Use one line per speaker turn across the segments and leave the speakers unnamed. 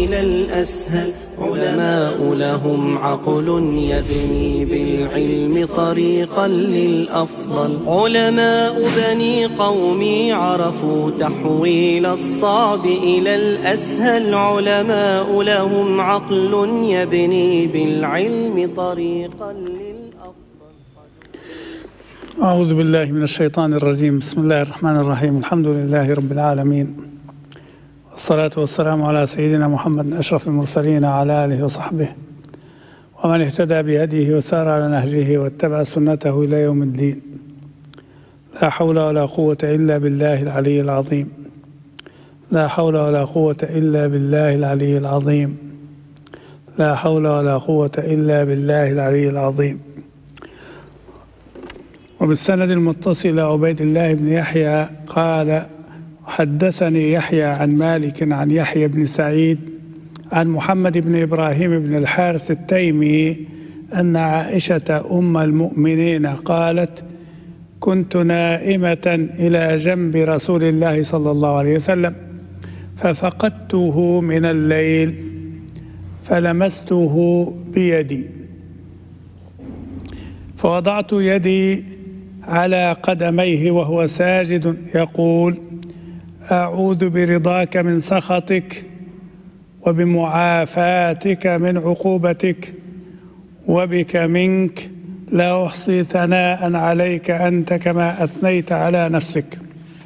إلى الأسهل. علماء لهم عقل يبني بالعلم طريقا للأفضل. علماء بني قومي عرفوا تحويل الصعب إلى الأسهل. علماء لهم عقل يبني بالعلم طريقا للأفضل.
أعوذ بالله من الشيطان الرجيم. بسم الله الرحمن الرحيم. الحمد لله رب العالمين، والصلاة والسلام على سيدنا محمد أشرف المرسلين على آله وصحبه ومن اهتدى بهديه وسار على نهجه واتبع سنته إلى يوم الدين. لا حول ولا قوة إلا بالله العلي العظيم. لا حول ولا قوة إلا بالله العلي العظيم. لا حول ولا قوة إلا بالله العلي العظيم. وبالسند المتصل إلى عبيد الله بن يحيى قال: حدثني يحيى عن مالك عن يحيى بن سعيد عن محمد بن إبراهيم بن الحارث التيمي أن عائشة أم المؤمنين قالت: كنت نائمة إلى جنب رسول الله صلى الله عليه وسلم ففقدته من الليل فلمسته بيدي فوضعت يدي على قدميه وهو ساجد يقول: أعوذ برضاك من سخطك وبمعافاتك من عقوبتك وبك منك لا أحصي ثناء عليك أنت كما أثنيت على نفسك.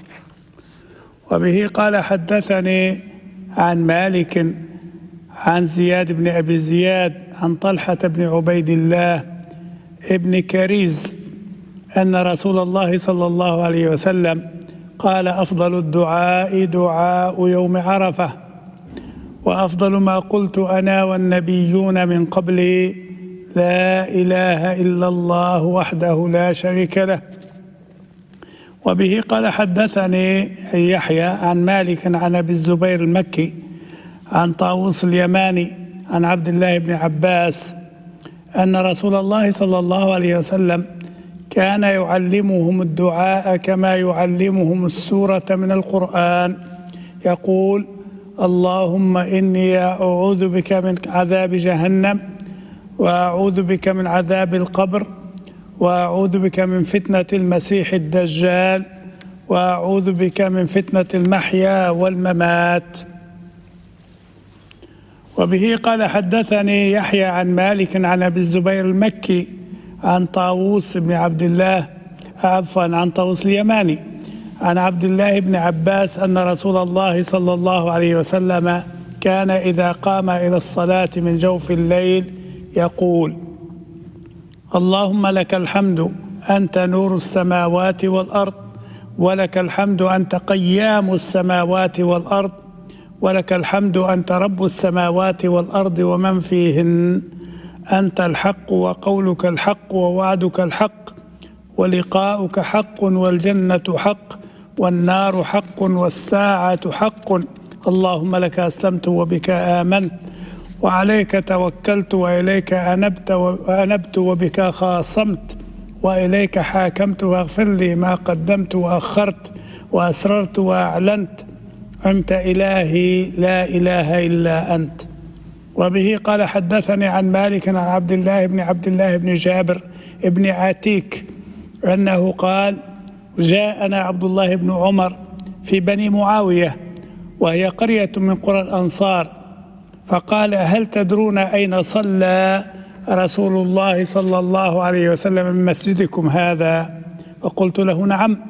وبه قال: حدثني عن مالك عن زياد بن أبي زياد عن طلحة بن عبيد الله ابن كريز أن رسول الله صلى الله عليه وسلم قال: أفضل الدعاء دعاء يوم عرفة، وأفضل ما قلت أنا والنبيون من قبلي لا إله إلا الله وحده لا شريك له. وبه قال: حدثني يحيى عن مالك عن أبي الزبير المكي عن طاووس اليماني عن عبد الله بن عباس أن رسول الله صلى الله عليه وسلم كان يعلمهم الدعاء كما يعلمهم السورة من القرآن، يقول: اللهم إني أعوذ بك من عذاب جهنم، وأعوذ بك من عذاب القبر، وأعوذ بك من فتنة المسيح الدجال، وأعوذ بك من فتنة المحيا والممات. وبه قال: حدثني يحيى عن مالك عن أبي الزبير المكي عن طاووس بن عبد الله عن طاووس اليماني عن عبد الله بن عباس أن رسول الله صلى الله عليه وسلم كان إذا قام إلى الصلاة من جوف الليل يقول: اللهم لك الحمد أنت نور السماوات والأرض، ولك الحمد أنت قيام السماوات والأرض، ولك الحمد أنت رب السماوات والأرض ومن فيهن، أنت الحق وقولك الحق ووعدك الحق ولقاؤك حق والجنة حق والنار حق والساعة حق. اللهم لك أسلمت وبك آمنت وعليك توكلت وإليك أنبت وبك خاصمت وإليك حاكمت، واغفر لي ما قدمت وأخرت وأسررت وأعلنت، أنت إلهي لا إله إلا أنت. وبه قال: حدثني عن مالك عن عبد الله بن جابر بن عتيك أنه قال: جاءنا عبد الله بن عمر في بني معاوية وهي قرية من قرى الأنصار، فقال: هل تدرون أين صلى رسول الله صلى الله عليه وسلم من مسجدكم هذا؟ فقلت له: نعم،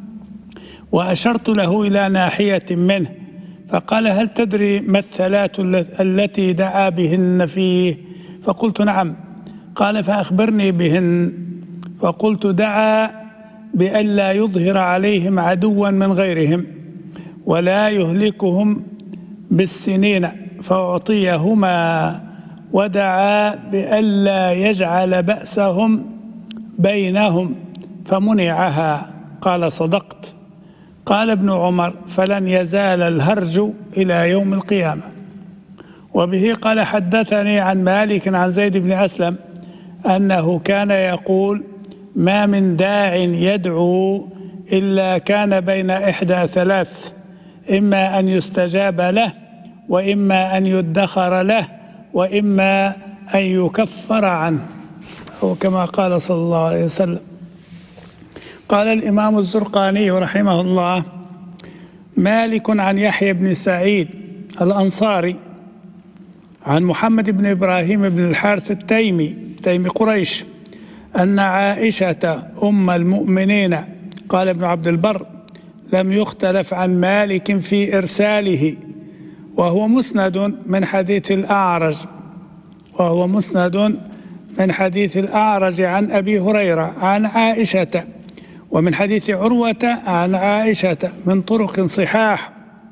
وأشرت له إلى ناحية منه، فقال: هل تدري ما الثلاث التي دعا بهن فيه؟ فقلت: نعم. قال: فأخبرني بهن. فقلت: دعا بألا يظهر عليهم عدوا من غيرهم ولا يهلكهم بالسنين فأعطيهما، ودعا بألا يجعل بأسهم بينهم فمنعها. قال: صدقت. قال ابن عمر: فلن يزال الهرج إلى يوم القيامة. وبه قال: حدثني عن مالك عن زيد بن أسلم أنه كان يقول: ما من داع يدعو إلا كان بين إحدى ثلاث، إما أن يستجاب له وإما أن يدخر له، وإما أن يكفر عنه، أو كما قال صلى الله عليه وسلم. قال الإمام الزرقاني رحمه الله: مالك عن يحيى بن سعيد الأنصاري عن محمد بن إبراهيم بن الحارث التيمي تيمي قريش أن عائشة أم المؤمنين، قال ابن عبد البر: لم يختلف عن مالك في إرساله، وهو مسند من حديث الأعرج عن أبي هريرة عن عائشة، ومن حديث عروة عن عائشة من طرق صحاح.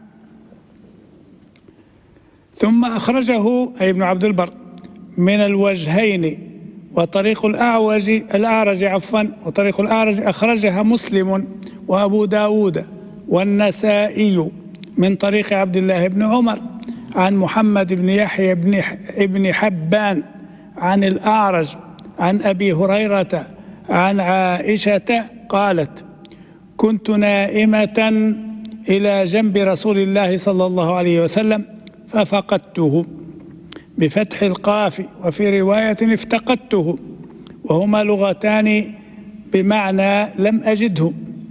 ثم أخرجه أي ابن عبد البر من الوجهين، وطريق الأعرج أخرجها مسلم وأبو داود والنسائي من طريق عبد الله بن عمر عن محمد بن يحيى بن حبان عن الأعرج عن أبي هريرة عن عائشة قالت: كنت نائمة إلى جنب رسول الله صلى الله عليه وسلم ففقدته بفتح القاف، وفي رواية افتقدته، وهما لغتان بمعنى لم أجده،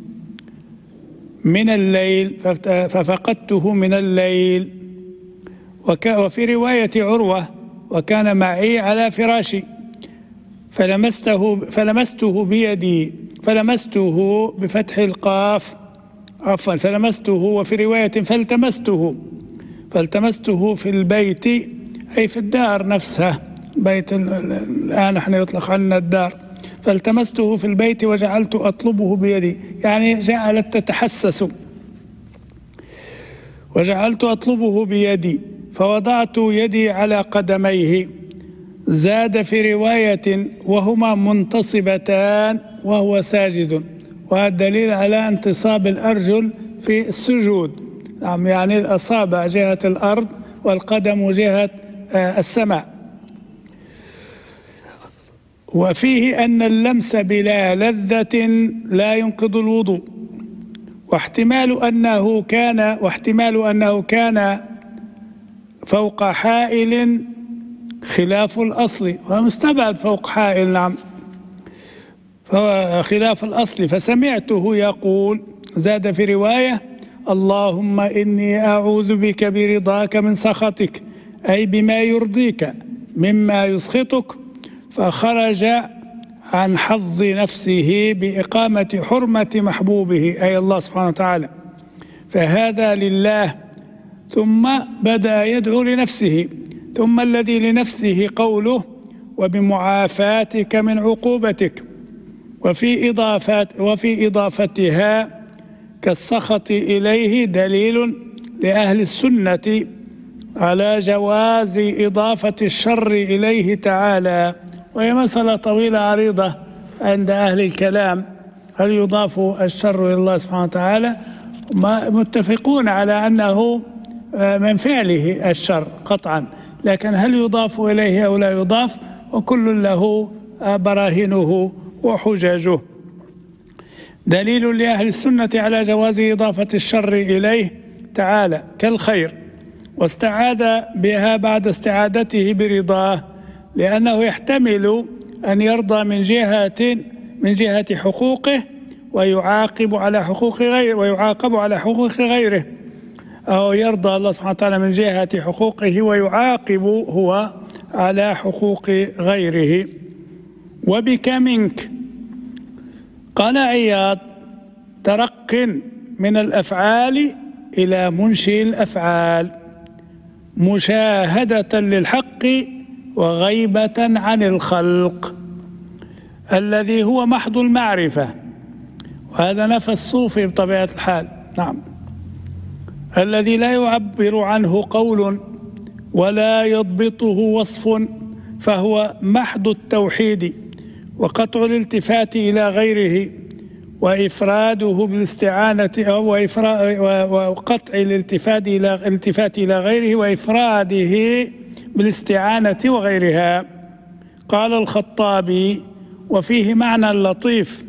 من الليل، ففقدته من الليل. وفي رواية عروة: وكان معي على فراشي فلمسته بيدي، فلمسته بفتح القاف عفوا فلمسته، وفي رواية فالتمسته في البيت أي في الدار نفسها، بيت الآن نحن يطلق عنا الدار، فالتمسته في البيت وجعلت أطلبه بيدي، يعني جعلت تتحسس، وجعلت أطلبه بيدي فوضعت يدي على قدميه. زاد في رواية: وهما منتصبتان وهو ساجد، وهذا دليل على انتصاب الأرجل في السجود، يعني الأصابع جهة الأرض والقدم جهة السماء. وفيه أن اللمس بلا لذة لا ينقض الوضوء، واحتمال أنه كان فوق حائل خلاف الأصل، ومستبعد فوق حائل، نعم، خلاف الأصل، فسمعته يقول. زاد في رواية: اللهم إني أعوذ بك برضاك من سخطك، أي بما يرضيك مما يسخطك، فخرج عن حظ نفسه بإقامة حرمة محبوبه أي الله سبحانه وتعالى، فهذا لله. ثم بدأ يدعو لنفسه: ثم الذي لنفسه قوله: وبمعافاتك من عقوبتك. وفي إضافتها كالسخط إليه دليل لأهل السنة على جواز إضافة الشر إليه تعالى، وهي مسألة طويلة عريضة عند أهل الكلام، هل يضاف الشر إلى الله سبحانه وتعالى؟ متفقون على أنه من فعله الشر قطعا، لكن هل يضاف إليه أو لا يضاف؟ وكل له براهينه وحججه. دليل لأهل السنة على جواز إضافة الشر إليه تعالى كالخير، واستعاذ بها بعد استعادته برضاه، لأنه يحتمل أن يرضى من جهة حقوقه ويعاقب على حقوق غيره، أو يرضى الله سبحانه وتعالى من جهة حقوقه ويعاقب هو على حقوق غيره. وبك منك. قال عياض: ترق من الأفعال إلى منشئ الأفعال، مشاهدة للحق وغيبة عن الخلق، الذي هو محض المعرفة، وهذا نفى الصوفي بطبيعة الحال، نعم، الذي لا يعبر عنه قول ولا يضبطه وصف، فهو محض التوحيد وقطع الالتفات إلى غيره وإفراده بالاستعانة، وقطع الالتفات إلى غيره وإفراده بالاستعانة وغيرها. قال الخطابي: وفيه معنى لطيف،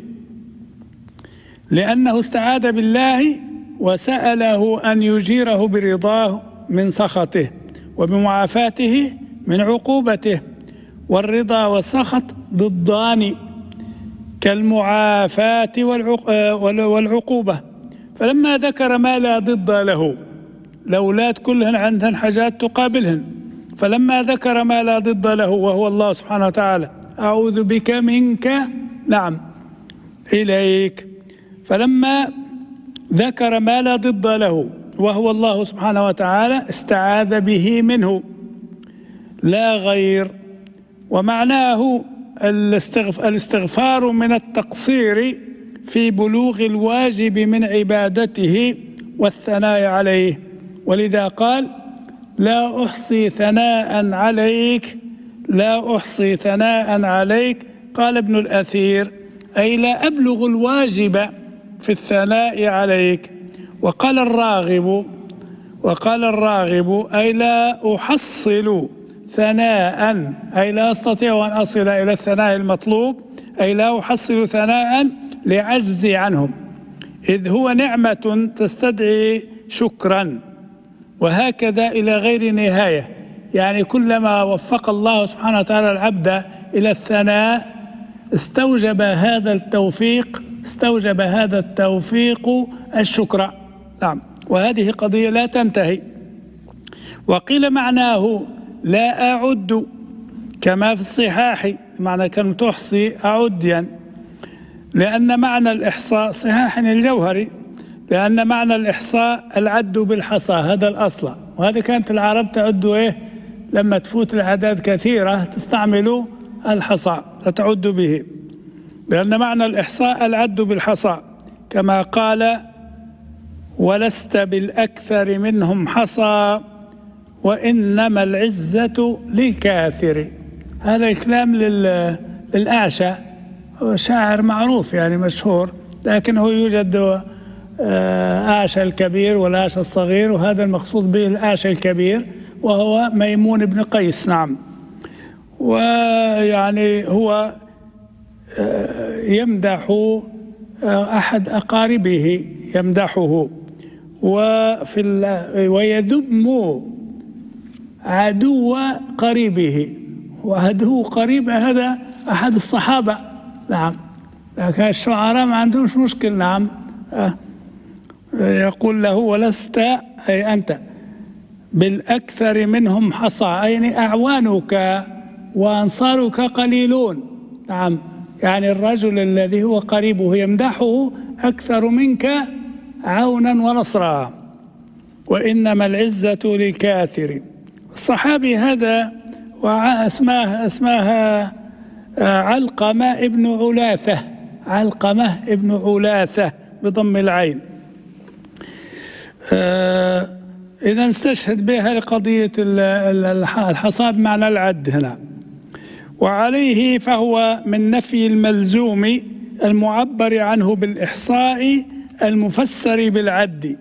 لأنه استعاذ بالله وسأله أن يجيره برضاه من سخطه، وبمعافاته من عقوبته. والرضا والسخط ضدان كالمعافاة والعقوبة. فلما ذكر ما لا ضد له، الأولاد كلهن عندهن حاجات تقابلهن، فلما ذكر ما لا ضد له وهو الله سبحانه وتعالى، أعوذ بك منك نعم إليك، فلما ذكر ما لا ضد له وهو الله سبحانه وتعالى استعاذ به منه لا غير. ومعناه الاستغفار من التقصير في بلوغ الواجب من عبادته والثناء عليه. ولذا قال: لا أحصي ثناء عليك، لا أحصي ثناء عليك. قال ابن الأثير: أي لا أبلغ الواجب في الثناء عليك. وقال الراغب أي لا أحصل ثناء، أي لا أستطيع أن أصل إلى الثناء المطلوب، أي لا أحصل ثناء لعجزي عنهم، إذ هو نعمة تستدعي شكرا، وهكذا إلى غير نهاية. يعني كلما وفق الله سبحانه وتعالى العبد إلى الثناء استوجب هذا التوفيق الشكر. نعم، وهذه قضية لا تنتهي. وقيل معناه لا أعد، كما في الصحاح، معنى كان تحصي أعد يعني، لأن معنى الإحصاء صحاح الجوهري، لأن معنى الإحصاء العد بالحصى، هذا الأصل. وهذا كانت العرب تعد لما تفوت الأعداد كثيرة تستعمل الحصى فتعد به، لأن معنى الإحصاء العد بالحصى، كما قال: ولست بالأكثر منهم حصى وإنما العزة للكاثر. هذا الكلام للأعشى، هو شاعر معروف يعني مشهور، لكنه يوجد أعشى الكبير والأعشى الصغير، وهذا المقصود به الأعشى الكبير وهو ميمون بن قيس. نعم، ويعني هو يمدح أحد أقاربه، يمدحه، ويذم عدو قريبه، وعدو قريب هذا أحد الصحابة. نعم، لكن الشعراء ما عندهمش مشكل. نعم، يقول له: ولست أي أنت بالأكثر منهم حصى، أي أعوانك وأنصارك قليلون. نعم، يعني الرجل الذي هو قريبه يمدحه أكثر منك عونا ونصرا، وإنما العزة للكاثر. الصحابي هذا اسمها علقمة ابن علاثة، علقمة ابن علاثة بضم العين. إذا استشهد بها لقضية الحصى بمعنى العد هنا. وعليه فهو من نفي الملزوم المعبر عنه بالإحصاء المفسر بالعد،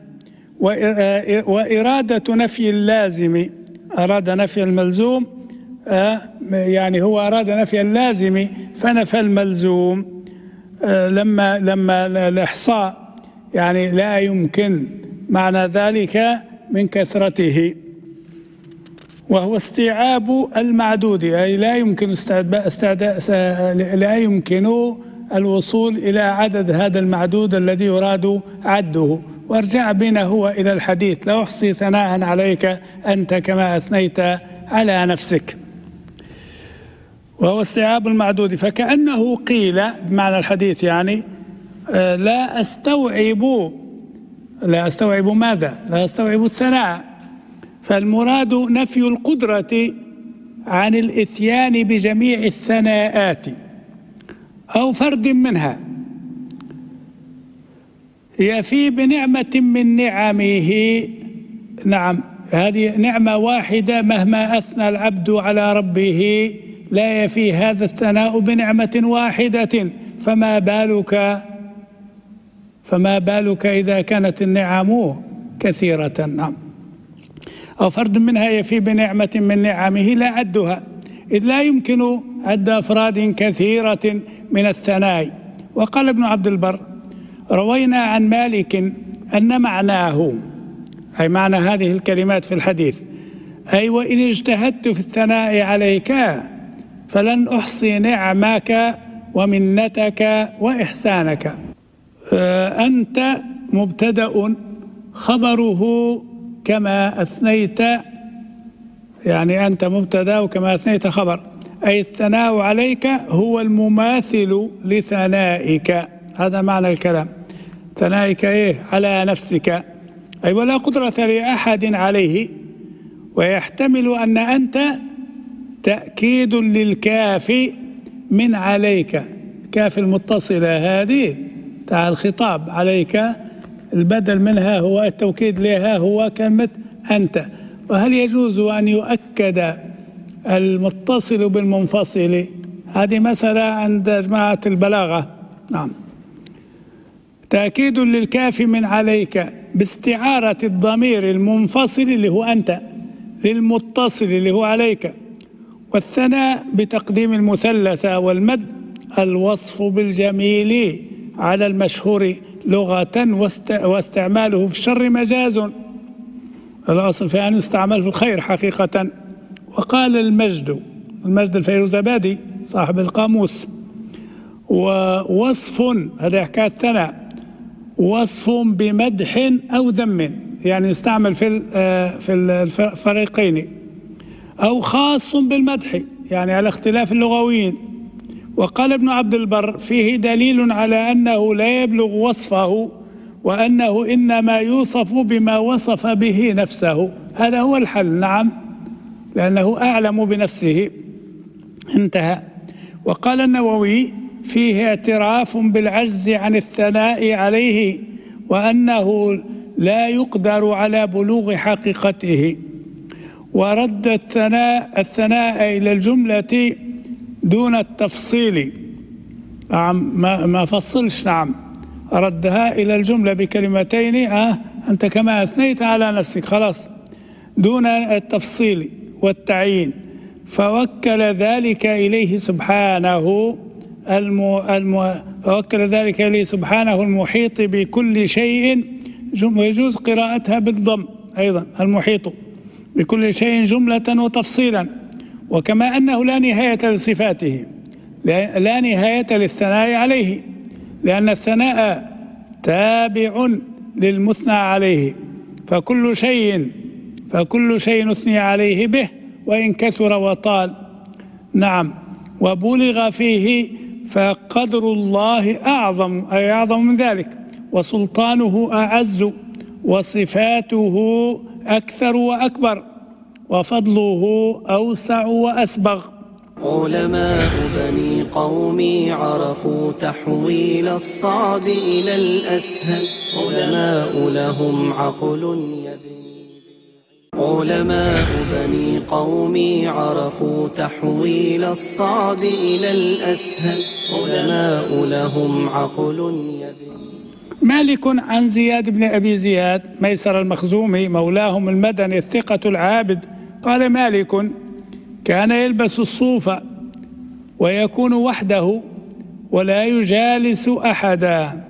وإرادة نفي اللازم، أراد نفي الملزوم، يعني هو أراد نفي اللازم فنفى الملزوم. لما الإحصاء يعني لا يمكن، معنى ذلك من كثرته، وهو استيعاب المعدود، أي لا يمكن الوصول إلى عدد هذا المعدود الذي يراد عده. وارجع بنا هو إلى الحديث: لا أحصي ثناء عليك أنت كما أثنيت على نفسك. وهو استيعاب المعدود، فكأنه قيل بمعنى الحديث يعني لا أستوعب ماذا؟ لا أستوعب الثناء. فالمراد نفي القدرة عن الإتيان بجميع الثناءات أو فرد منها، يفي بنعمة من نعمه. نعم، هذه نعمة واحدة مهما أثنى العبد على ربه لا يفي هذا الثناء بنعمة واحدة، فما بالك إذا كانت النعم كثيرة. نعم، أو فرد منها يفي بنعمة من نعمه لا عدها، إذ لا يمكن عد أفراد كثيرة من الثناء. وقال ابن عبد البر: روينا عن مالك أن معناه أي معنى هذه الكلمات في الحديث، أي وإن اجتهدت في الثناء عليك فلن أحصي نعمك ومنتك وإحسانك. أنت مبتدأ خبره كما أثنيت، يعني أنت مبتدأ وكما أثنيت خبر، أي الثناء عليك هو المماثل لثنائك. هذا معنى الكلام. ثنائك إيه؟ على نفسك، أي ولا قدرة لأحد عليه. ويحتمل أن أنت تأكيد للكاف من عليك، كاف المتصلة هذه تاع الخطاب عليك، البدل منها هو التوكيد لها هو كلمة أنت. وهل يجوز أن يؤكد المتصل بالمنفصل؟ هذه مسألة عند جماعة البلاغة. نعم. تأكيد للكاف من عليك باستعارة الضمير المنفصل اللي هو أنت للمتصل اللي هو عليك. والثناء بتقديم المثلثة والمد الوصف بالجميل على المشهور لغة، واستعماله في الشر مجاز، الأصل في أن يستعمل في الخير حقيقة. وقال المجد الفيروزابادي صاحب القاموس: ووصف، هذا حكاية الثناء، وصف بمدح أو ذم، يعني يستعمل في الفريقين، أو خاص بالمدح، يعني على اختلاف اللغويين. وقال ابن عبد البر: فيه دليل على أنه لا يبلغ وصفه، وأنه إنما يوصف بما وصف به نفسه. هذا هو الحل. نعم، لأنه أعلم بنفسه. انتهى. وقال النووي: فيه اعتراف بالعجز عن الثناء عليه، وأنه لا يقدر على بلوغ حقيقته. ورد الثناء إلى الجملة دون التفصيل. ما فصلش. نعم، ردها إلى الجملة بكلمتين: أنت كما أثنيت على نفسك، خلاص، دون التفصيل والتعيين. فوكل ذلك إليه سبحانه المحيط بكل شيء. ويجوز قراءتها بالضم أيضا، المحيط بكل شيء جملة وتفصيلا. وكما أنه لا نهاية لصفاته، لا نهاية للثناء عليه، لأن الثناء تابع للمثنى عليه، فكل شيء أثني عليه به وإن كثر وطال. نعم. وبلغ فيه فقدر الله أعظم، أي أعظم من ذلك، وسلطانه أعز، وصفاته أكثر وأكبر، وفضله أوسع وأسبغ.
علماء بني قومي عرفوا تحويل الصعب إلى الأسهل، علماء لهم عقل يبني. علماء بني قومي عرفوا تحويل الصعب إلى الأسهل، علماء لهم عقل يبني.
مالك عن زياد بن أبي زياد ميسر المخزومي مولاهم المدني الثقة العابد قال: مالك كان يلبس الصوف ويكون وحده ولا يجالس أحدا.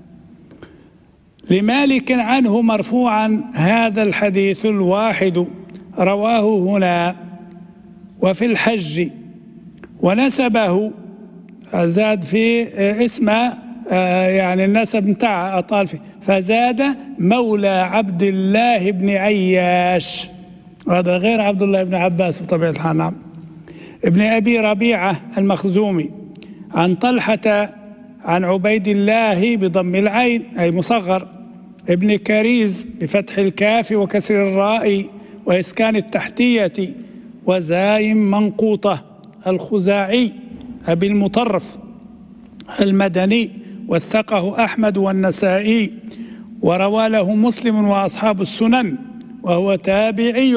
لمالك عنه مرفوعا هذا الحديث الواحد رواه هنا وفي الحج، ونسبه زاد في اسمه، يعني النسب متاعه أطال فيه، فزاد مولى عبد الله بن عياش، هذا غير عبد الله بن عباس بطبيعة الحال. نعم. ابن أبي ربيعة المخزومي عن طلحة عن عبيد الله بضم العين أي مصغر، ابن كريز بفتح الكاف وكسر الراء وإسكان التحتية وزايم منقوطة، الخزاعي أبي المطرف المدني، وثقه أحمد والنسائي، وروى له مسلم وأصحاب السنن، وهو تابعي.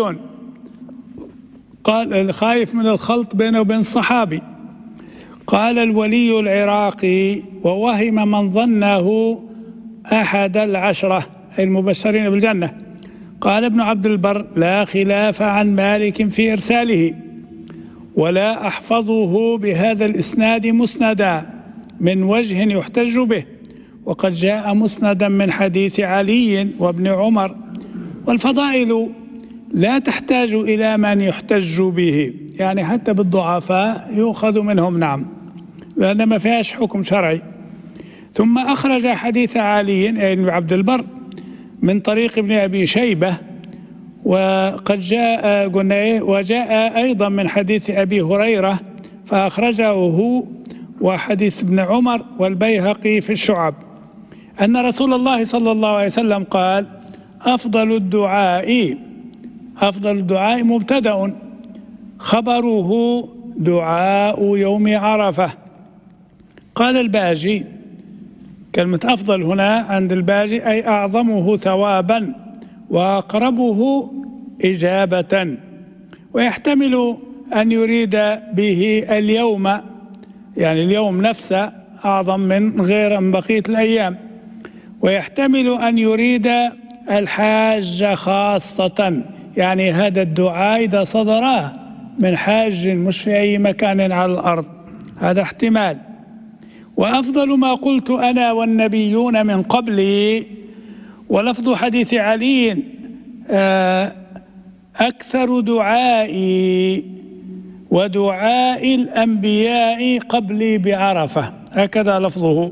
قال: الخايف من الخلط بينه وبين الصحابي. قال الولي العراقي: ووهم من ظنه أحد العشرة أي المبشرين بالجنة. قال ابن عبد البر: لا خلاف عن مالك في إرساله، ولا أحفظه بهذا الإسناد مسندا من وجه يحتج به، وقد جاء مسندا من حديث علي وابن عمر والفضائل لا تحتاج إلى من يحتج به، يعني حتى بالضعفاء يؤخذ منهم، نعم، لأن ما فيهاش حكم شرعي. ثم أخرج حديث علي بن عبد البر من طريق ابن أبي شيبة، وقد جاء وجاء أيضا من حديث أبي هريرة فأخرجه هو وحديث ابن عمر والبيهقي في الشعب، أن رسول الله صلى الله عليه وسلم قال: أفضل الدعاء مبتدأ خبره دعاء يوم عرفة. قال الباجي، كلمة أفضل هنا عند الباجي أي أعظمه ثوابا وأقربه إجابة، ويحتمل أن يريد به اليوم، يعني اليوم نفسه أعظم من بقية الأيام، ويحتمل أن يريد الحاج خاصة، يعني هذا الدعاء إذا صدره من حاج مش في أي مكان على الأرض، هذا احتمال. وأفضل ما قلت أنا والنبيون من قبلي، ولفظ حديث علي أكثر دعائي ودعاء الأنبياء قبلي بعرفة، هكذا لفظه.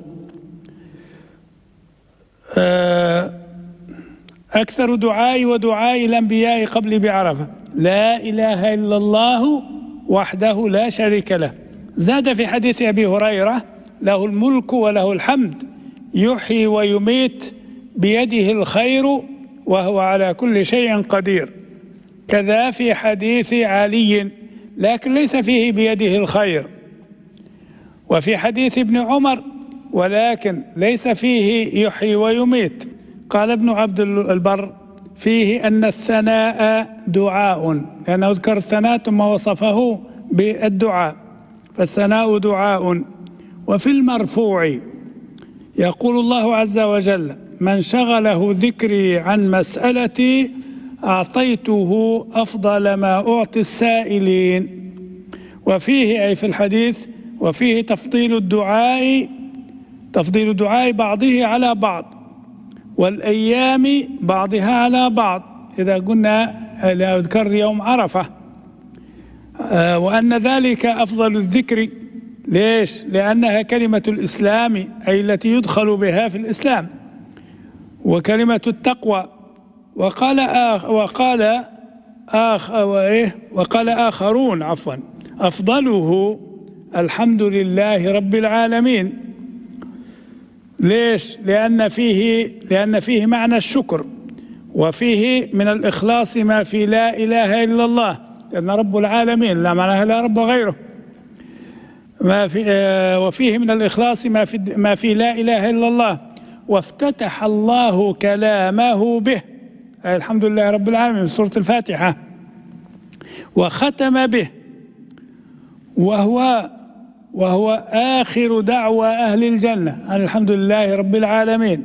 أكثر دعائي ودعاء الأنبياء قبلي بعرفة، لا إله إلا الله وحده لا شريك له. زاد في حديث أبي هريرة: له الملك وله الحمد يحيي ويميت بيده الخير وهو على كل شيء قدير. كذا في حديث علي، لكن ليس فيه بيده الخير. وفي حديث ابن عمر: ولكن ليس فيه يحيي ويميت. قال ابن عبد البر: فيه أن الثناء دعاء، لأنه ذكر الثناء ثم وصفه بالدعاء، فالثناء دعاء. وفي المرفوع يقول الله عز وجل: من شغله ذكري عن مسألتي أعطيته أفضل ما أعطي السائلين. وفيه أي في الحديث وفيه تفضيل الدعاء بعضه على بعض، والأيام بعضها على بعض، إذا قلنا أذكر يوم عرفة، وأن ذلك أفضل الذكر. ليش؟ لأنها كلمة الإسلام، أي التي يدخل بها في الإسلام، وكلمة التقوى. وقال آخرون أفضله الحمد لله رب العالمين. ليش؟ لأن فيه معنى الشكر، وفيه من الإخلاص ما في لا إله إلا الله، لأن رب العالمين لا معناها لا رب غيره. وفيه من الإخلاص ما في لا إله إلا الله. وافتتح الله كلامه به، أي الحمد لله رب العالمين، في سورة الفاتحة، وختم به، وهو آخر دعوى أهل الجنة، الحمد لله رب العالمين،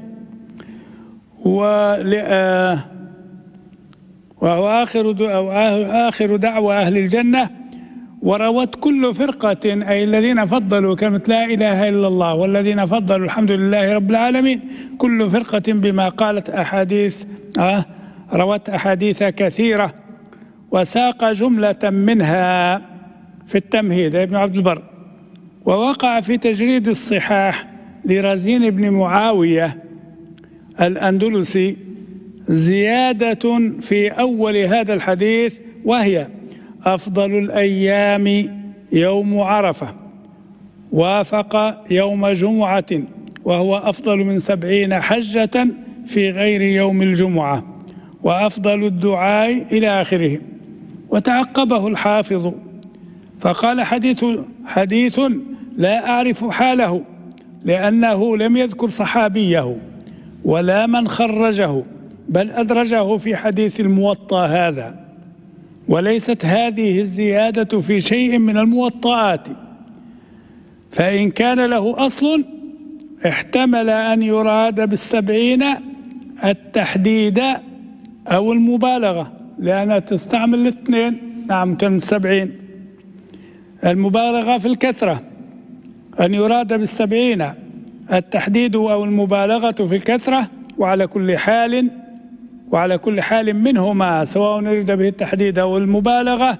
وهو آخر دعوى أهل الجنة. وروت كل فرقة، أي الذين فضلوا كلمة لا إله إلا الله والذين فضلوا الحمد لله رب العالمين، كل فرقة بما قالت أحاديث، روت أحاديث كثيرة. وساق جملة منها في التمهيد ابن عبد البر. ووقع في تجريد الصحاح لرزين بن معاوية الأندلسي زيادة في أول هذا الحديث، وهي: أفضل الأيام يوم عرفة، وافق يوم جمعة، وهو أفضل من 70 حجة في غير يوم الجمعة، وأفضل الدعاء إلى آخره. وتعقبه الحافظ فقال: حديث لا أعرف حاله، لأنه لم يذكر صحابيه ولا من خرجه، بل أدرجه في حديث الموطأ هذا، وليست هذه الزيادة في شيء من الموطئات، فإن كان له أصل احتمل أن يراد بال70 التحديد أو المبالغة، لأنها تستعمل الاثنين. نعم، كم 70 المبالغة في الكثرة، أن يراد بال70 التحديد أو المبالغة في الكثرة. وعلى كل حال وعلى كل حال منهما سواء أريد به التحديد أو المبالغة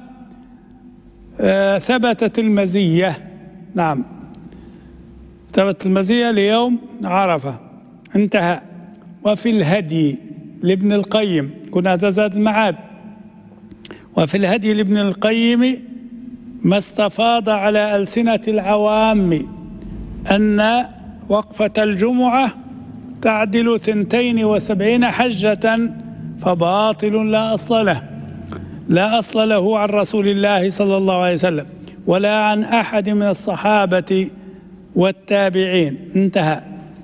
ثبتت المزية. نعم، ثبتت المزية ليوم عرفة. انتهى. وفي الهدي لابن القيم، كنا تزاد المعاد، وفي الهدي لابن القيم ما استفاض على ألسنة العوام أن وقفة الجمعة تعدل 72 حجة، فباطل لا أصل له، لا أصل له عن رسول الله صلى الله عليه وسلم ولا عن أحد من الصحابة والتابعين. انتهى.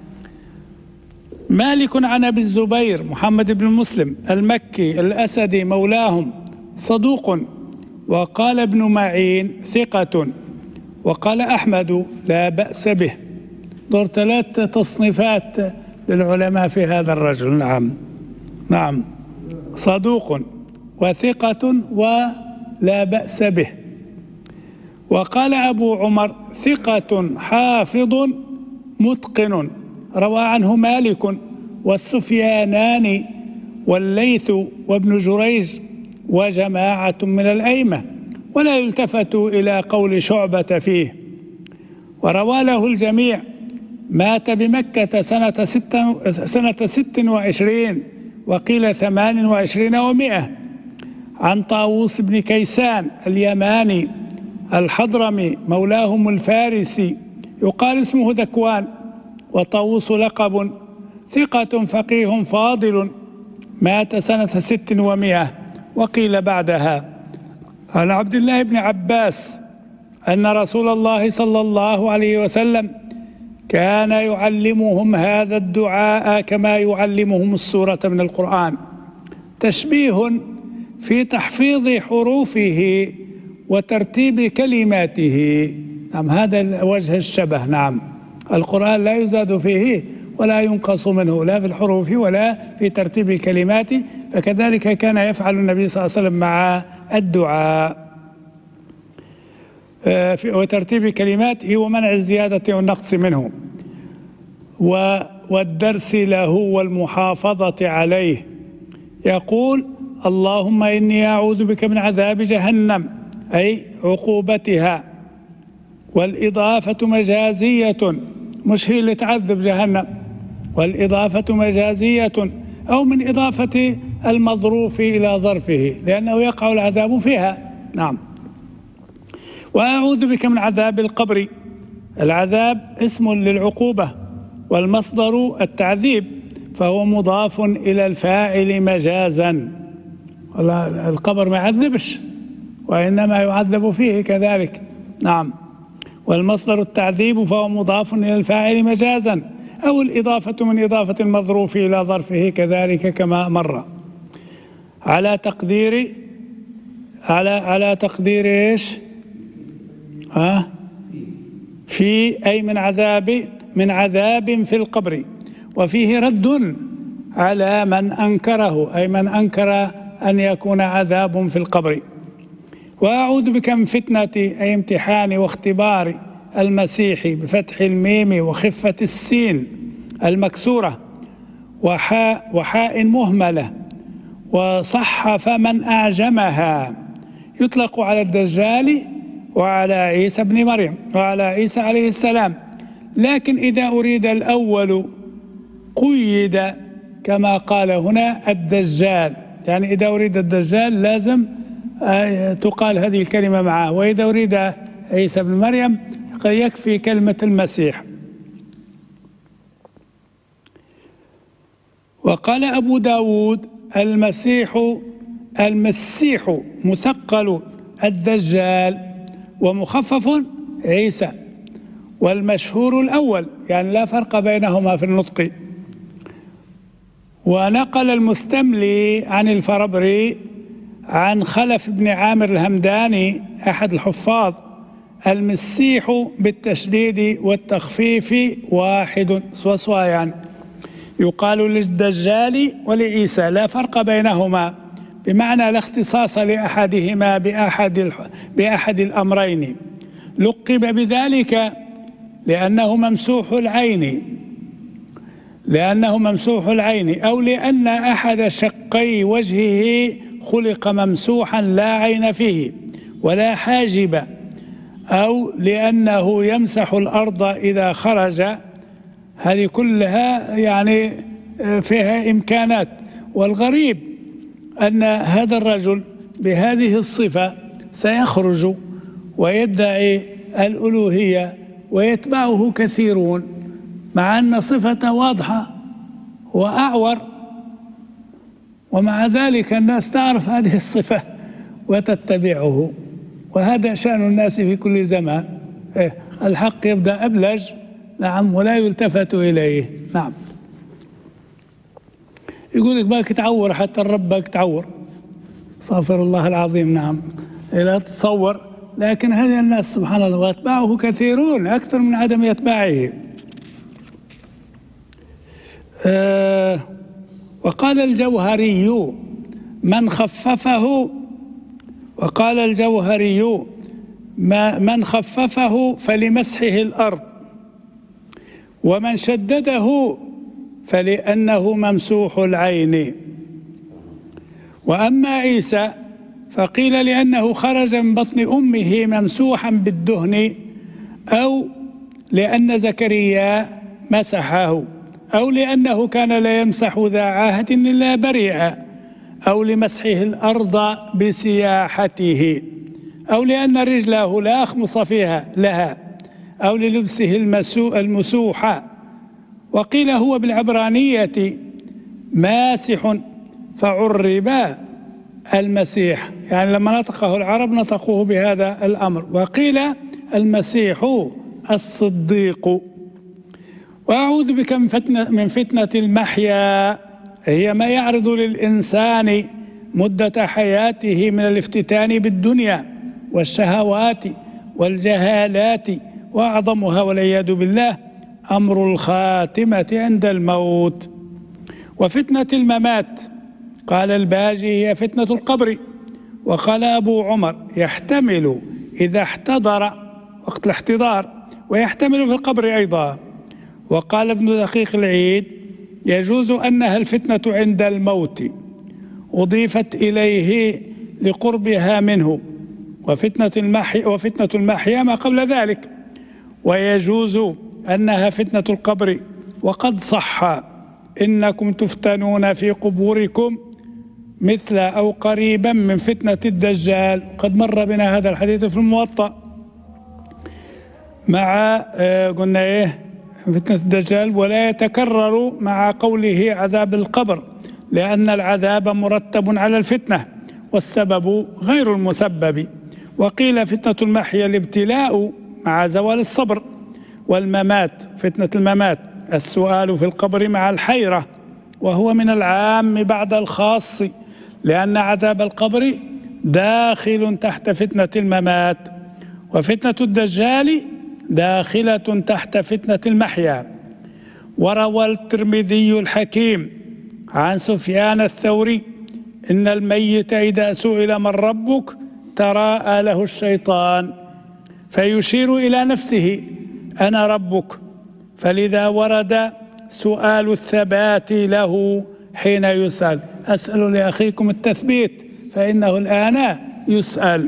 مالك عن أبي الزبير محمد بن مسلم المكي الأسدي مولاهم صدوق، وقال ابن معين ثقة، وقال أحمد لا بأس به. دور 3 تصنيفات للعلماء في هذا الرجل. نعم، صدوق وثقة ولا بأس به. وقال أبو عمر ثقة حافظ متقن، روى عنه مالك والسفيانان والليث وابن جريج وجماعة من الأئمة، ولا يلتفت إلى قول شعبة فيه. وروى له الجميع. مات بمكة سنة 26 وقيل 28 و100، عن طاووس بن كيسان اليماني الحضرمي مولاهم الفارسي، يقال اسمه ذكوان، وطاووس لقب، ثقة فقيه فاضل، مات سنة 6 و100 وقيل بعدها. عن عبد الله بن عباس أن رسول الله صلى الله عليه وسلم كان يعلمهم هذا الدعاء كما يعلمهم السورة من القرآن، تشبيه في تحفيظ حروفه وترتيب كلماته. نعم، هذا وجه الشبه. نعم، القرآن لا يزاد فيه ولا ينقص منه، لا في الحروف ولا في ترتيب كلماته، فكذلك كان يفعل النبي صلى الله عليه وسلم مع الدعاء وترتيب كلماته ومنع الزيادة والنقص منه، والدرس له والمحافظة عليه. يقول اللهم إني أعوذ بك من عذاب جهنم، أي عقوبتها، والإضافة مجازية، مش هي اللي تعذب جهنم، والإضافة مجازية أو من إضافة المظروف إلى ظرفه، لأنه يقع العذاب فيها. نعم. وأعوذ بك من عذاب القبر، العذاب اسم للعقوبة، والمصدر التعذيب، فهو مضاف إلى الفاعل مجازا. القبر ما يعذبش، وإنما يعذب فيه كذلك. نعم. والمصدر التعذيب فهو مضاف إلى الفاعل مجازا، أو الإضافة من إضافة المظروف إلى ظرفه كذلك كما مر. على تقدير إيش؟ في أي من عذاب في القبر، وفيه رد على من أنكره، أي من أنكر أن يكون عذاب في القبر. وأعوذ بك من فتنة، أي امتحان واختبار المسيح، بفتح الميم وخفة السين المكسورة وحاء مهملة، وصح فمن أعجمها. يطلق على الدجال وعلى عيسى بن مريم وعلى عيسى عليه السلام، لكن إذا أريد الأول قيد كما قال هنا الدجال، يعني إذا أريد الدجال لازم تقال هذه الكلمة معه، وإذا أريد عيسى بن مريم قد يكفي كلمة المسيح. وقال أبو داود المسيح مثقل الدجال ومخفف عيسى، والمشهور الأول، يعني لا فرق بينهما في النطق. ونقل المستملي عن الفربري عن خلف بن عامر الهمداني أحد الحفاظ: المسيح بالتشديد والتخفيف واحد، سوسوا، يعني يقال للدجال ولعيسى لا فرق بينهما، بمعنى لا اختصاص لأحدهما بأحد الأمرين. لقب بذلك لأنه ممسوح العين، لأنه ممسوح العين، أو لأن أحد شقي وجهه خلق ممسوحا لا عين فيه ولا حاجب، أو لأنه يمسح الأرض إذا خرج. هذه كلها يعني فيها إمكانات. والغريب أن هذا الرجل بهذه الصفة سيخرج ويدعي الألوهية ويتبعه كثيرون، مع أن صفته واضحة وأعور، ومع ذلك الناس تعرف هذه الصفة وتتبعه. وهذا شأن الناس في كل زمان. الحق يبدأ أبلج، نعم، ولا يلتفت إليه. نعم. يقول لك باك تعور حتى ربك تعور، استغفر الله العظيم. نعم، لا تتصور. لكن هذه الناس سبحان الله واتباعه كثيرون أكثر من عدم يتباعه. وقال الجوهري من خففه من خففه فلمسحه الأرض، ومن شدده فلأنه ممسوح العين. وأما عيسى فقيل لأنه خرج من بطن أمه ممسوحا بالدهن، أو لأن زكريا مسحه، أو لأنه كان لا يمسح ذا عاهة إلا بريئا، أو لمسحه الأرض بسياحته، أو لأن رجله لا أخمص فيها لها، أو للبسه المسوحة. وقيل هو بالعبرانية ماسح فعرب المسيح، يعني لما نطقه العرب نطقوه بهذا الأمر. وقيل المسيح الصديق. وأعوذ بك من فتنة المحيا، هي ما يعرض للإنسان مدة حياته من الافتتان بالدنيا والشهوات والجهالات، وأعظمها والعياذ بالله أمر الخاتمة عند الموت. وفتنة الممات قال الباجي هي فتنة القبر. وقال أبو عمر يحتمل إذا احتضر وقت الاحتضار، ويحتمل في القبر أيضا. وقال ابن دقيق العيد يجوز أنها الفتنة عند الموت، أضيفت إليه لقربها منه. وفتنة المحيا ما قبل ذلك. ويجوز أنها فتنة القبر، وقد صح إنكم تفتنون في قبوركم مثل أو قريبا من فتنة الدجال. قد مر بنا هذا الحديث في الموطأ مع قلنا فتنة الدجال، ولا يتكرر مع قوله عذاب القبر، لأن العذاب مرتب على الفتنة والسبب غير المسبب. وقيل فتنة المحيا الابتلاء مع زوال الصبر. والممات فتنة الممات السؤال في القبر مع الحيرة، وهو من العام بعد الخاص، لأن عذاب القبر داخل تحت فتنة الممات. وفتنة الدجال داخلة تحت فتنة المحيا. وروى الترمذي الحكيم عن سفيان الثوري إن الميت إذا سئل من ربك تراءى له الشيطان فيشير إلى نفسه أنا ربك، فلذا ورد سؤال الثبات له حين يسأل. أسأل لأخيكم التثبيت فإنه الآن يسأل.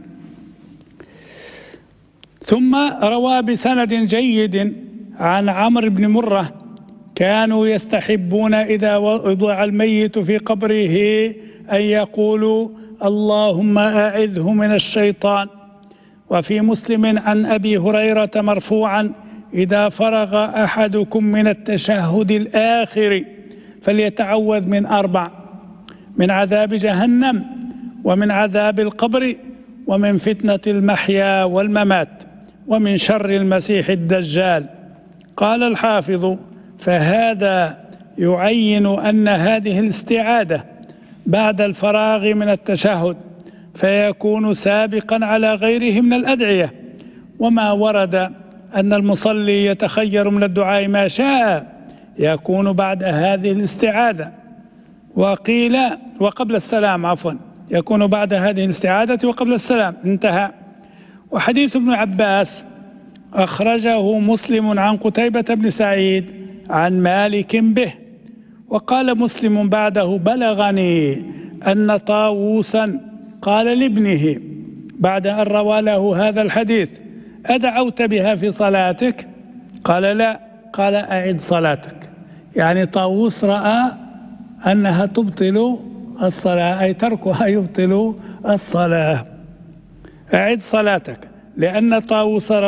ثم روى بسند جيد عن عمرو بن مرة كانوا يستحبون إذا وضع الميت في قبره أن يقولوا اللهم أعذه من الشيطان. وفي مسلم عن أبي هريرة مرفوعا إذا فرغ أحدكم من التشهد الآخر فليتعوذ من 4: من عذاب جهنم، ومن عذاب القبر، ومن فتنة المحيا والممات، ومن شر المسيح الدجال. قال الحافظ فهذا يعين أن هذه الاستعاذة بعد الفراغ من التشهد، فيكون سابقا على غيره من الأدعية. وما ورد أن المصلي يتخير من الدعاء ما شاء يكون بعد هذه الاستعاذة. وقيل وقبل السلام، عفوا، يكون بعد هذه الاستعاذة وقبل السلام. انتهى. وحديث ابن عباس أخرجه مسلم عن قتيبة بن سعيد عن مالك به. وقال مسلم بعده: بلغني أن طاووسا قال لابنه بعد أن روى له هذا الحديث: أدعوت بها في صلاتك؟ قال: لا. قال: أعد صلاتك. يعني طاووس رأى أنها تبطل الصلاة، أي تركها يبطل الصلاة. أعد صلاتك، لأن طاووسا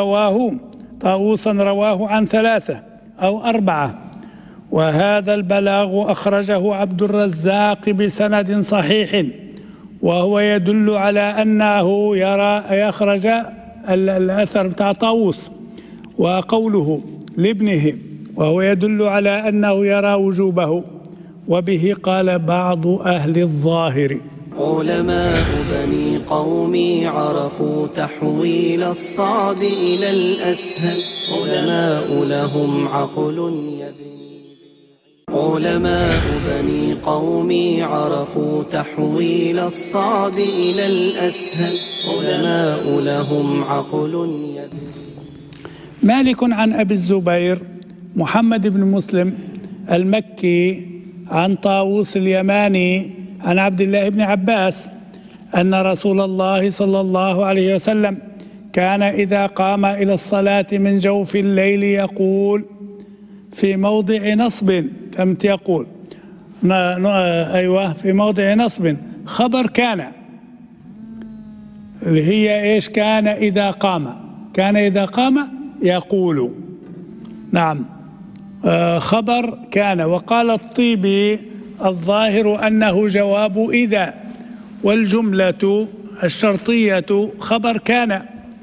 رواه عن 3 أو 4. وهذا البلاغ أخرجه عبد الرزاق بسند صحيح، وهو يدل على أنه يخرج الأثر بتاع طاووس. وقوله لابنه وهو يدل على أنه يرى وجوبه، وبه قال بعض أهل الظاهر.
علماء بني قومي عرفوا تحويل الصعب إلى الأسهل. علماء لهم عقل يبني. علماء بني قومي عرفوا تحويل الصعب إلى الأسهل. علماء لهم عقل يبني.
مالك عن أبي الزبير محمد بن مسلم المكي عن طاووس اليماني عن عبد الله بن عباس أن رسول الله صلى الله عليه وسلم كان إذا قام إلى الصلاة من جوف الليل يقول في موضع نصب. فهمت؟ يقول أيوة، في موضع نصب خبر كان، اللي هي إيش؟ كان إذا قام. كان إذا قام يقول. نعم، خبر كان. وقال الطيبي: الظاهر أنه جواب إذا، والجملة الشرطية خبر كان،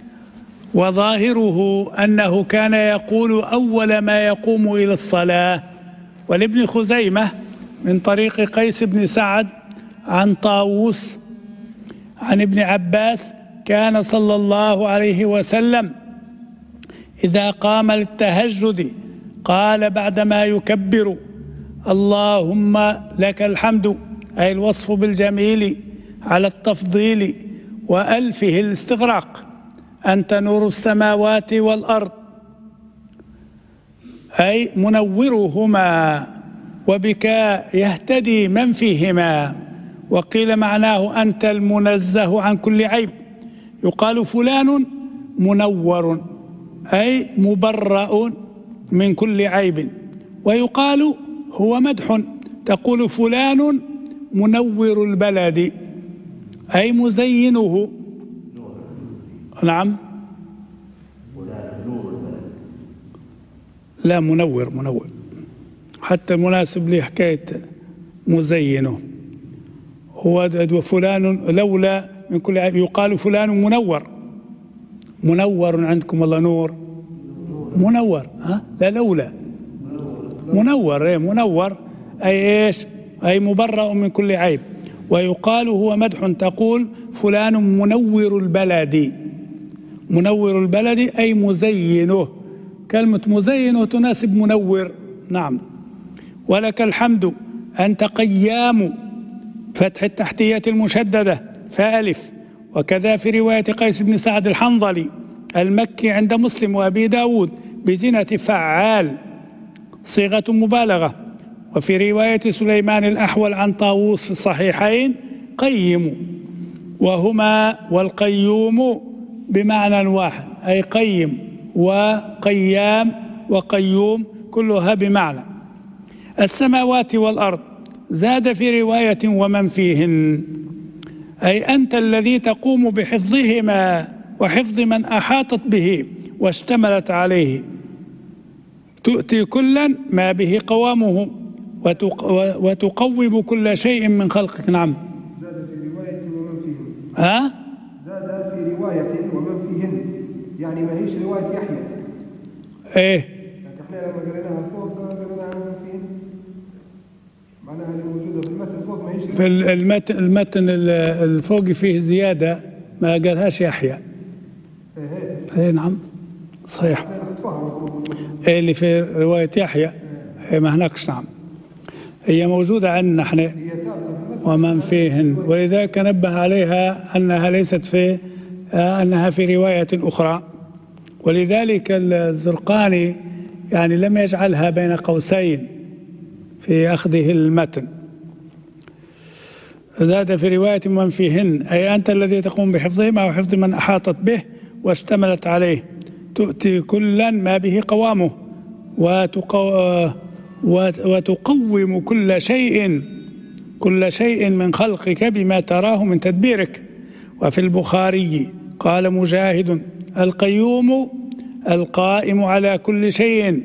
وظاهره أنه كان يقول أول ما يقوم إلى الصلاة. ولابن خزيمة من طريق قيس بن سعد عن طاووس عن ابن عباس: كان صلى الله عليه وسلم إذا قام للتهجد قال بعدما يكبر: اللهم لك الحمد، أي الوصف بالجميل على التفضيل، وألفه الاستغراق: أنت نور السماوات والأرض، أي منورهما، وبك يهتدي من فيهما. وقيل معناه أنت المنزه عن كل عيب. يقال فلان منور، أي مبرأ من كل عيب. ويقال هو مدح، تقول فلان منور البلد، أي مزينه. نعم، لا، منور حتى مناسب لحكاية مزينه. هو فلان لولا من كل عيب. يقال فلان منور عندكم الله نور، منور، لا لولا، منور أي إيش؟ أي مبرأ من كل عيب. ويقال هو مدح، تقول فلان منور البلد. منور البلد أي مزينه. كلمة مزينه تناسب منور. نعم. ولك الحمد، أنت قيام، فتح التحتية المشددة فألف. وكذا في رواية قيس بن سعد الحنظلي المكي عند مسلم وأبي داود بزنة فعال، صيغة مبالغة. وفي رواية سليمان الأحول عن طاووس في الصحيحين قيم، وهما والقيوم بمعنى واحد، أي قيم وقيام وقيوم كلها بمعنى. السماوات والأرض زاد في رواية ومن فيهن، أي أنت الذي تقوم بحفظهما وحفظ من أحاطت به واشتملت عليه، تؤتي كلا ما به قوامه وتقوم كل شيء من خلقك. نعم.
زاد في رواية ومن فيهن. زاد في رواية ومن فيهن، يعني ما هيش رواية يحيى.
ايه،
لكن احنا لما قريناها فوق قريناها ومن فيهن، معناها اللي موجودة في المتن فوق ما هيش
في المتن الفوق فيه زيادة ما قالهاش يحيى. ايه نعم صحيح. ايه اللي في رواية يحيى ما هناقش. نعم، هي موجودة عندنا احنا ومن فيهن، ولذلك نبه عليها أنها ليست في أنها في رواية أخرى. ولذلك الزرقاني يعني لم يجعلها بين قوسين في أخذه المتن. زاد في رواية من فيهن، أي أنت الذي تقوم بحفظهما وحفظ من أحاطت به واشتملت عليه، تؤتي كلا ما به قوامه وتقوم كل شيء من خلقك بما تراه من تدبيرك. وفي البخاري قال مجاهد: القيوم القائم على كل شيء.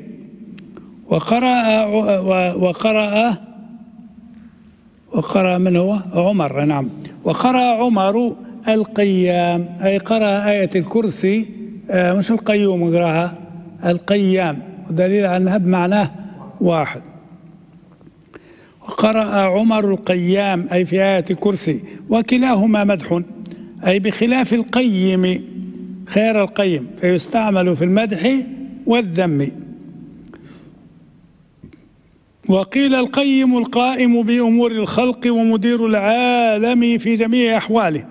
وقرأ من هو؟ عمر، نعم. وقرأ عمر القيام، أي قرأ آية الكرسي، مش القيوم، قرأها القيام، ودليل أنها بمعناه واحد. وقرأ عمر القيام أي في آية الكرسي، وكلاهما مدح، أي بخلاف القيم خير القيم، فيستعمل في المدح والذم. وقيل القيم القائم بأمور الخلق ومدير العالم في جميع أحواله.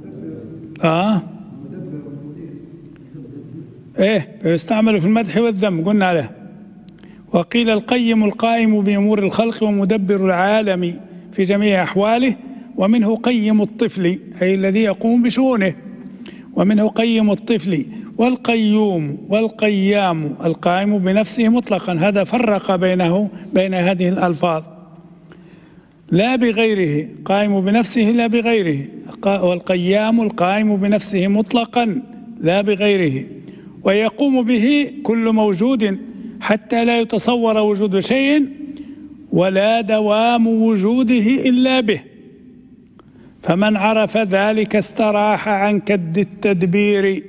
فيستعمل في المدح والذم، قلنا له. وقيل القيم القائم بأمور الخلق ومدبر العالم في جميع أحواله، ومنه قيم الطفل أي الذي يقوم بشؤونه، ومنه قيم الطفل. والقيوم والقيام القائم بنفسه مطلقا، هذا فرق بين هذه الألفاظ، لا بغيره، قائم بنفسه لا بغيره، والقيام القائم بنفسه مطلقا لا بغيره. ويقوم به كل موجود حتى لا يتصور وجود شيء ولا دوام وجوده إلا به، فمن عرف ذلك استراح عن كد التدبير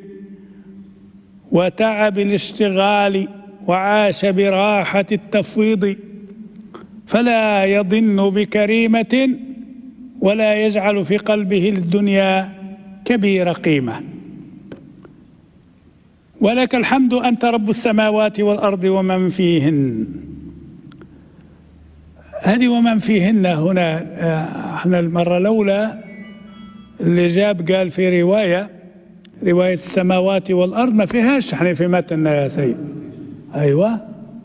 وتعب الاشتغال وعاش براحة التفويض، فلا يظن بكريمة ولا يجعل في قلبه الدنيا كبير قيمة. ولك الحمد أنت رب السماوات والأرض ومن فيهن. هذه ومن فيهن هنا احنا المرة الأولى اللي جاب قال في رواية السماوات والأرض ما فيهاش احنا في متننا يا سيد. أيوة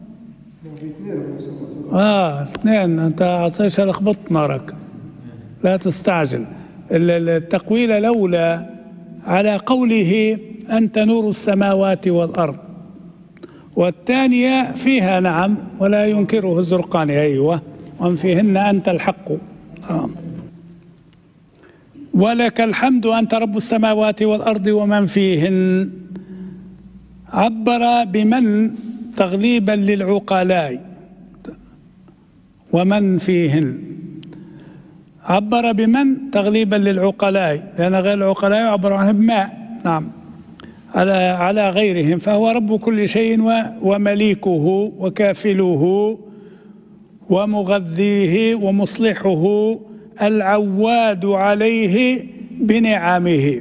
اثنين، أنت عطيش لخبطت نارك، لا تستعجل. التقويل الأولى على قوله أنت نور السماوات والأرض، والثانية فيها نعم ولا ينكره الزرقاني. أيوة ومن فيهن أنت الحق. ولك الحمد أنت رب السماوات والأرض ومن فيهن، عبر بمن تغليبا للعقلاء، ومن فيهن عبر بمن تغليبا للعقلاء، لأن غير العقلاء يعبر عنه بماء، نعم، على غيرهم، فهو رب كل شيء ومليكه وكافله ومغذيه ومصلحه، العواد عليه بنعمه.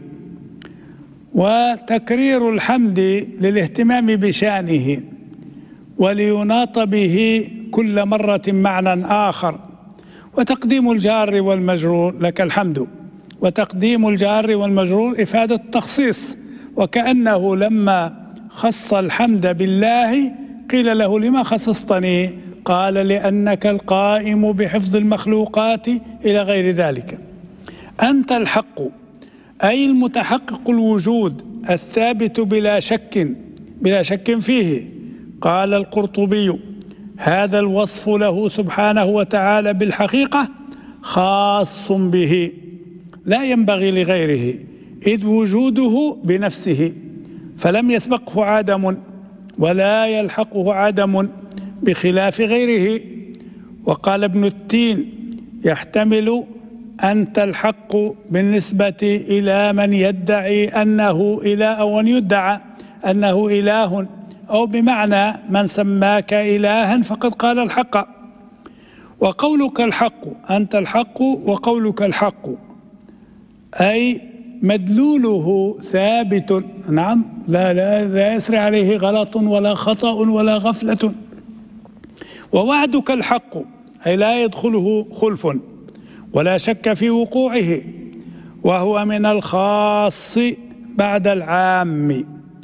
وتكرير الحمد للاهتمام بشأنه وليناط به كل مرة معنى آخر. وتقديم الجار والمجرور، لك الحمد، وتقديم الجار والمجرور إفادة التخصيص، وكأنه لما خص الحمد بالله قيل له لما خصصتني؟ قال لأنك القائم بحفظ المخلوقات إلى غير ذلك. أنت الحق أي المتحقق الوجود الثابت بلا شك فيه. قال القرطبي هذا الوصف له سبحانه وتعالى بالحقيقة خاص به لا ينبغي لغيره، إذ وجوده بنفسه فلم يسبقه عدم ولا يلحقه عدم بخلاف غيره. وقال ابن التين يحتمل أنت الحق بالنسبة إلى من يدعي أنه إله أو أن يدعى أنه إله، أو بمعنى من سماك إلها فقد قال الحق. وقولك الحق أنت الحق، وقولك الحق أي مدلوله ثابت، نعم، لا يسري عليه غلط ولا خطأ ولا غفلة. ووعدك الحق أي لا يدخله خلف ولا شك في وقوعه، وهو من الخاص بعد العام،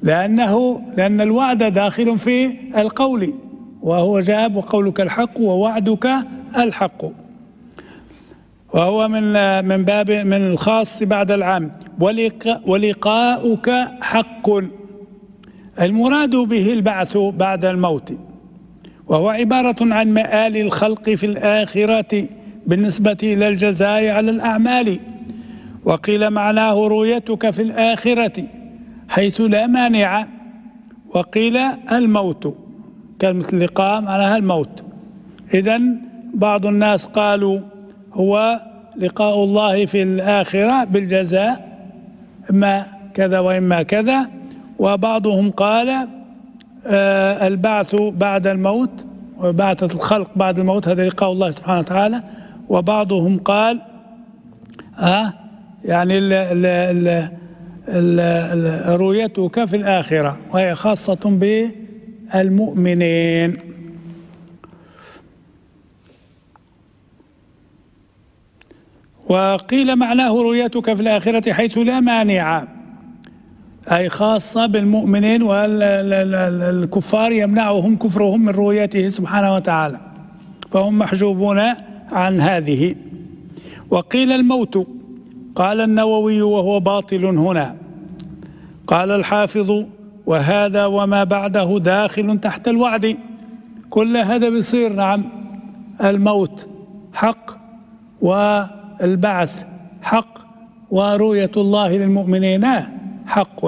لأن الوعد داخل في القول، وهو جاب وقولك الحق ووعدك الحق، وهو من باب من الخاص بعد العام. ولقاؤك حق، المراد به البعث بعد الموت، وهو عبارة عن مآل الخلق في الآخرة بالنسبة إلى الجزاء على الأعمال. وقيل معناه رؤيتك في الآخرة حيث لا مانع، وقيل الموت، كلمة اللقاء معناها الموت. إذن بعض الناس قالوا هو لقاء الله في الآخرة بالجزاء، إما كذا وإما كذا، وبعضهم قال البعث بعد الموت وبعثة الخلق بعد الموت هذا لقاء الله سبحانه وتعالى. وبعضهم قال يعني رؤيتك في الآخرة، وهي خاصة بالمؤمنين. وقيل معناه رؤيتك في الآخرة حيث لا مانع، أي خاصة بالمؤمنين، والكفار يمنعهم كفرهم من رؤيته سبحانه وتعالى، فهم محجوبون عن هذه. وقيل الموت، قال النووي وهو باطل هنا. قال الحافظ وهذا وما بعده داخل تحت الوعد، كل هذا بيصير نعم، الموت حق والبعث حق ورؤية الله للمؤمنين حق.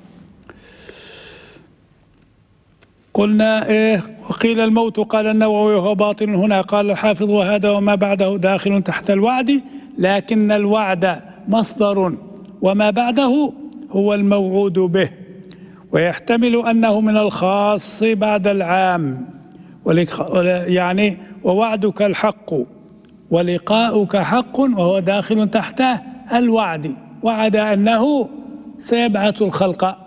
قلنا وقيل الموت، قال النووي وهو باطل هنا. قال الحافظ وهذا وما بعده داخل تحت الوعد، لكن الوعد مصدر وما بعده هو الموعود به، ويحتمل أنه من الخاص بعد العام، يعني ووعدك الحق ولقاؤك حق، وهو داخل تحت الوعد، وعد أنه سيبعث الخلق.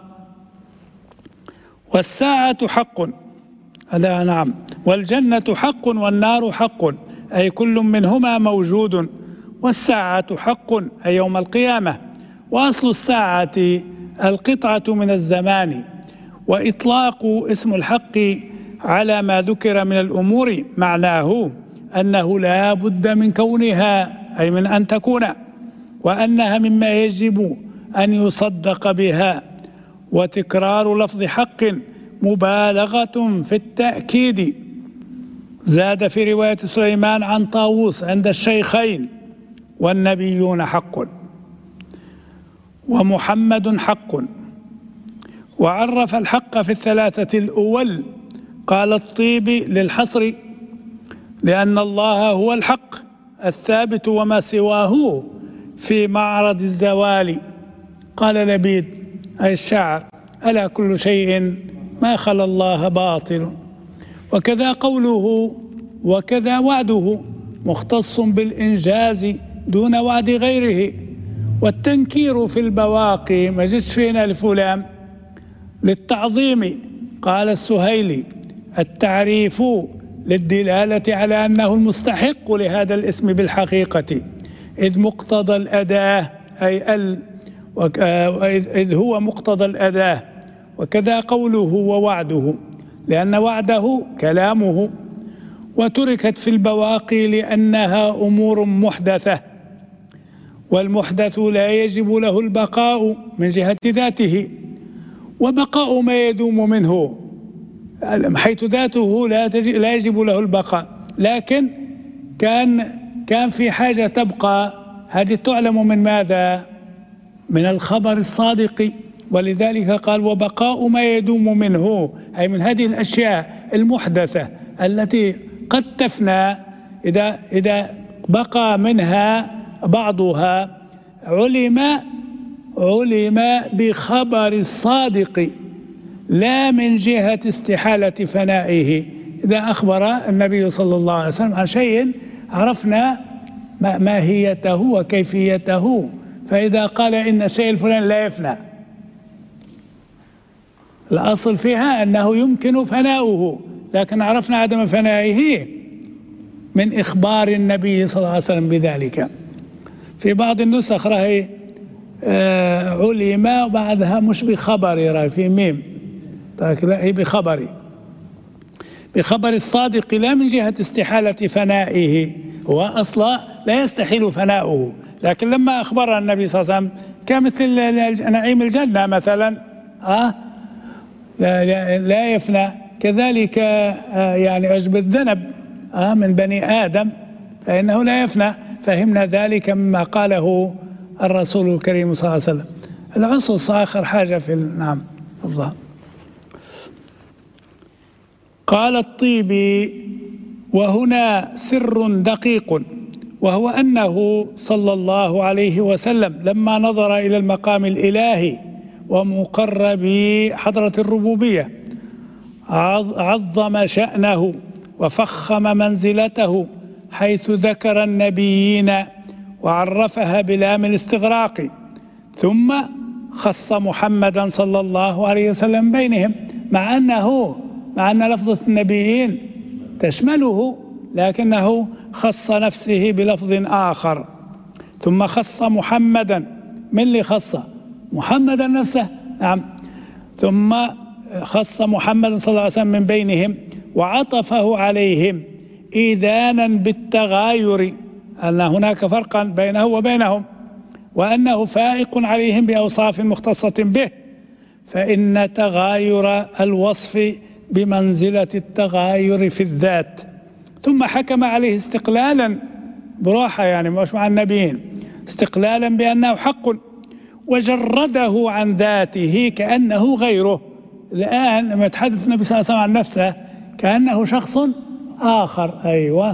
والساعة حق، هذا نعم، والجنة حق والنار حق، أي كل منهما موجود. والساعة حق أي يوم القيامة. وأصل الساعة القطعة من الزمان، وإطلاق اسم الحق على ما ذكر من الأمور معناه أنه لا بد من كونها، أي من أن تكون، وأنها مما يجب أن يصدق بها. وتكرار لفظ حق مبالغة في التأكيد. زاد في رواية سليمان عن طاووس عند الشيخين: والنبيون حق ومحمد حق. وعرف الحق في الثلاثة الأول، قال الطيب للحصر، لأن الله هو الحق الثابت وما سواه في معرض الزوال. قال لبيد أي الشاعر: ألا كل شيء ما خلا الله باطل. وكذا قوله وكذا وعده مختص بالإنجاز دون وعد غيره. والتنكير في البواقي ما جتش فينا لفلان للتعظيم. قال السهيلي: التعريف للدلالة على أنه المستحق لهذا الاسم بالحقيقة، إذ مقتضى الأداة إذ هو مقتضى الأداة. وكذا قوله ووعده، لأن وعده كلامه. وتركت في البواقي لأنها أمور محدثة، والمحدث لا يجب له البقاء من جهة ذاته، وبقاء ما يدوم منه حيث ذاته لا يجب له البقاء، لكن كان في حاجة تبقى، هذه تعلم من ماذا؟ من الخبر الصادق. ولذلك قال وبقاء ما يدوم منه، أي من هذه الأشياء المحدثة التي قد تفنى، إذا بقى منها بعضها علم بخبر الصادق، لا من جهة استحالة فنائه. إذا أخبر النبي صلى الله عليه وسلم عن شيء عرفنا ماهيته وكيفيته، فإذا قال إن الشيء الفلاني لا يفنى، الأصل فيها أنه يمكن فناؤه، لكن عرفنا عدم فنائه من إخبار النبي صلى الله عليه وسلم بذلك. في بعض النسخ راهي علم وبعدها مش بخبري في ميم، لا هي بخبري، بخبر الصادق لا من جهة استحالة فنائه، هو أصلا لا يستحيل فناؤه، لكن لما أخبر النبي صلى الله عليه وسلم كمثل نعيم الجنة مثلا لا يفنى، كذلك يعني عجب الذنب من بني آدم فإنه لا يفنى، فهمنا ذلك مما قاله الرسول الكريم صلى الله عليه وسلم. العصص آخر حاجة في نعم الله. قال الطيبي: وهنا سر دقيق، وهو أنه صلى الله عليه وسلم لما نظر إلى المقام الإلهي ومقرب حضرة الربوبية عظم شأنه وفخم منزلته، حيث ذكر النبيين وعرفها بلام الاستغراق، ثم خص محمدا صلى الله عليه وسلم بينهم، مع أن لفظة النبيين تشمله، لكنه خص نفسه بلفظ آخر. ثم خص محمدا، من اللي خص؟ محمدا نفسه، نعم. ثم خص محمدا صلى الله عليه وسلم من بينهم وعطفه عليهم إيذانا بالتغاير، أن هناك فرقا بينه وبينهم، وأنه فائق عليهم بأوصاف مختصة به، فإن تغاير الوصف بمنزلة التغاير في الذات. ثم حكم عليه استقلالا براحة، يعني مش مع النبيين، استقلالا بأنه حق، وجرده عن ذاته كأنه غيره. الآن لما يتحدث النبي صلى الله عليه وسلم عن نفسه كأنه شخص آخر، أيوة،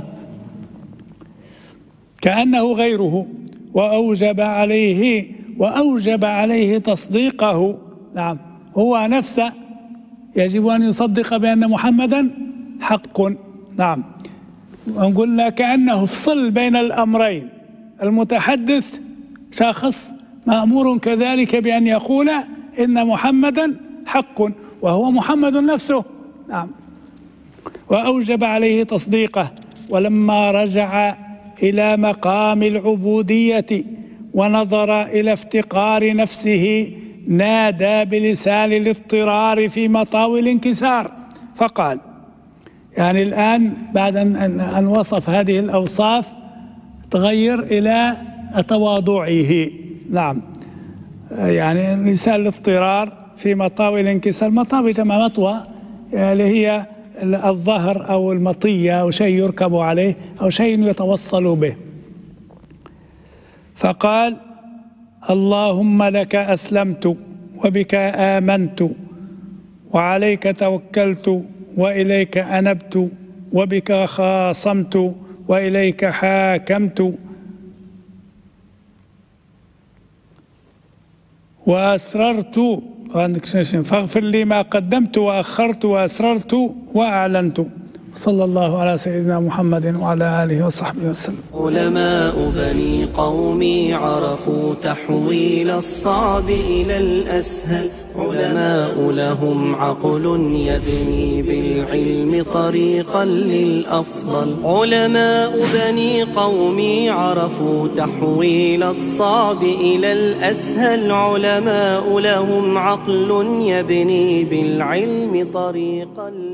كأنه غيره، وأوجب عليه تصديقه، نعم، هو نفسه يجب أن يصدق بأن محمدا حق، نعم. وقلنا كأنه فصل بين الأمرين، المتحدث شخص مأمور كذلك بأن يقول إن محمدا حق، وهو محمد نفسه، نعم. وأوجب عليه تصديقه. ولما رجع إلى مقام العبودية ونظر إلى افتقار نفسه نادى بلسان الاضطرار في مطاوي الانكسار فقال، يعني الآن بعد أن وصف هذه الأوصاف تغير إلى تواضعه، نعم، يعني لسان الاضطرار في مطاوي الانكسار. مطاوي جمع مطوى، اللي هي الظهر أو المطية أو شيء يركب عليه أو شيء يتوصل به. فقال: اللهم لك أسلمت وبك آمنت وعليك توكلت وإليك أنبت وبك خاصمت وإليك حاكمت وأسررت، فاغفر لي ما قدمت وأخرت وأسررت وأعلنت. صلى الله على سيدنا محمد وعلى آله وصحبه وسلم.
علماء بني قومي عرفوا تحويل الصعب إلى الأسهل، علماء لهم عقل يبني بالعلم طريقا للأفضل. علماء بني قومي عرفوا تحويل الصعب إلى الأسهل، علماء لهم عقل يبني بالعلم طريقا